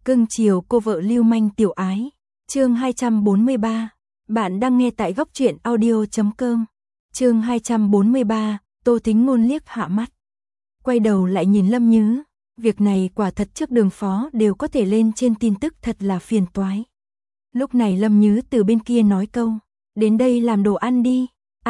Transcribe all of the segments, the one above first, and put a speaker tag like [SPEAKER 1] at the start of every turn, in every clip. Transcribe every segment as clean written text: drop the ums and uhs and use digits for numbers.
[SPEAKER 1] Cưng chiều cô vợ lưu manh tiểu ái. Chương 243. Bạn đang nghe tại góc truyện audio.com. Chương 243, Tô Tính Ngôn liếc hạ mắt. Quay đầu lại nhìn Lâm Nhứ, việc này quả thật trước đường phó đều có thể lên trên tin tức, thật là phiền toái. Lúc này Lâm Nhứ từ bên kia nói câu, đến đây làm đồ ăn đi.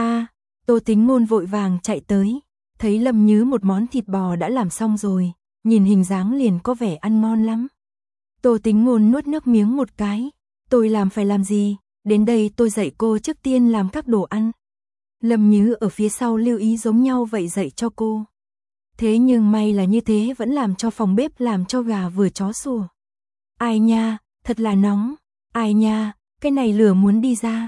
[SPEAKER 1] Tô Tính Ngôn vội vàng chạy tới, thấy Lâm Nhứ một món thịt bò đã làm xong rồi, nhìn hình dáng liền có vẻ ăn ngon lắm. Tô Tính Ngôn nuốt nước miếng một cái, tôi làm phải làm gì, đến đây tôi dạy cô trước tiên làm các đồ ăn. Lâm Nhứ ở phía sau lưu ý giống nhau vậy dạy cho cô. Thế nhưng may là như thế vẫn làm cho phòng bếp làm cho gà vừa chó sủa. Ai nha, thật là nóng, ai nha, cái này lửa muốn đi ra,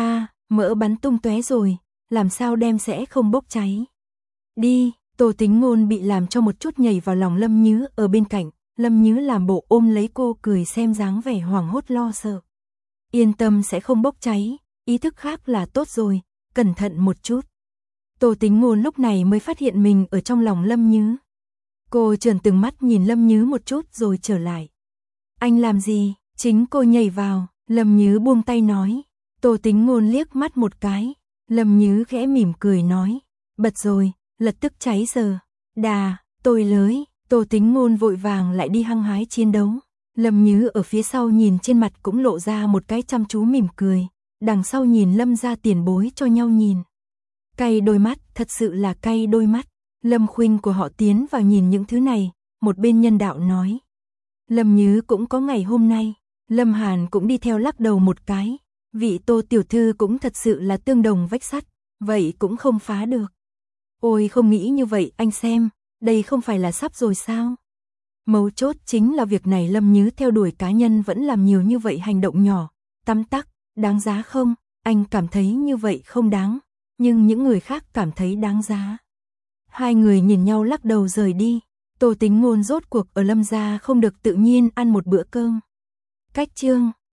[SPEAKER 1] mỡ bắn tung tóe rồi, làm sao đem sẽ không bốc cháy. Đi, Tô Tính Ngôn bị làm cho một chút nhảy vào lòng Lâm Nhứ ở bên cạnh, Lâm Nhứ làm bộ ôm lấy cô cười xem dáng vẻ hoảng hốt lo sợ. Yên tâm sẽ không bốc cháy, ý thức khác là tốt rồi, cẩn thận một chút. Tô Tính Ngôn lúc này mới phát hiện mình ở trong lòng Lâm Nhứ. Cô trợn từng mắt nhìn Lâm Nhứ một chút rồi trở lại. Anh làm gì? Chính cô nhảy vào, Lâm Nhứ buông tay nói. Tô Tính Ngôn liếc mắt một cái, Lâm Nhứ khẽ mỉm cười nói, bật rồi, lập tức cháy giờ. Tôi lới, Tô Tính Ngôn vội vàng lại đi hăng hái chiến đấu. Lâm Nhứ ở phía sau nhìn trên mặt cũng lộ ra một cái chăm chú mỉm cười, đằng sau nhìn Lâm gia tiền bối cho nhau nhìn. Cay đôi mắt, thật sự là cay đôi mắt. Lâm Khuynh của họ tiến vào nhìn những thứ này, một bên nhân đạo nói. Lâm Nhứ cũng có ngày hôm nay, Lâm Hàn cũng đi theo lắc đầu một cái. Vị Tô tiểu thư cũng thật sự là tương đồng vách sắt, vậy cũng không phá được. Ôi không nghĩ như vậy, anh xem, đây không phải là sắp rồi sao? Mấu chốt chính là việc này Lâm Nhứ theo đuổi cá nhân vẫn làm nhiều như vậy hành động nhỏ, tắm tắc, đáng giá không? Anh cảm thấy như vậy không đáng, nhưng những người khác cảm thấy đáng giá. Hai người nhìn nhau lắc đầu rời đi, Tô Tính Ngôn rốt cuộc ở Lâm gia không được tự nhiên ăn một bữa cơm. Cách chương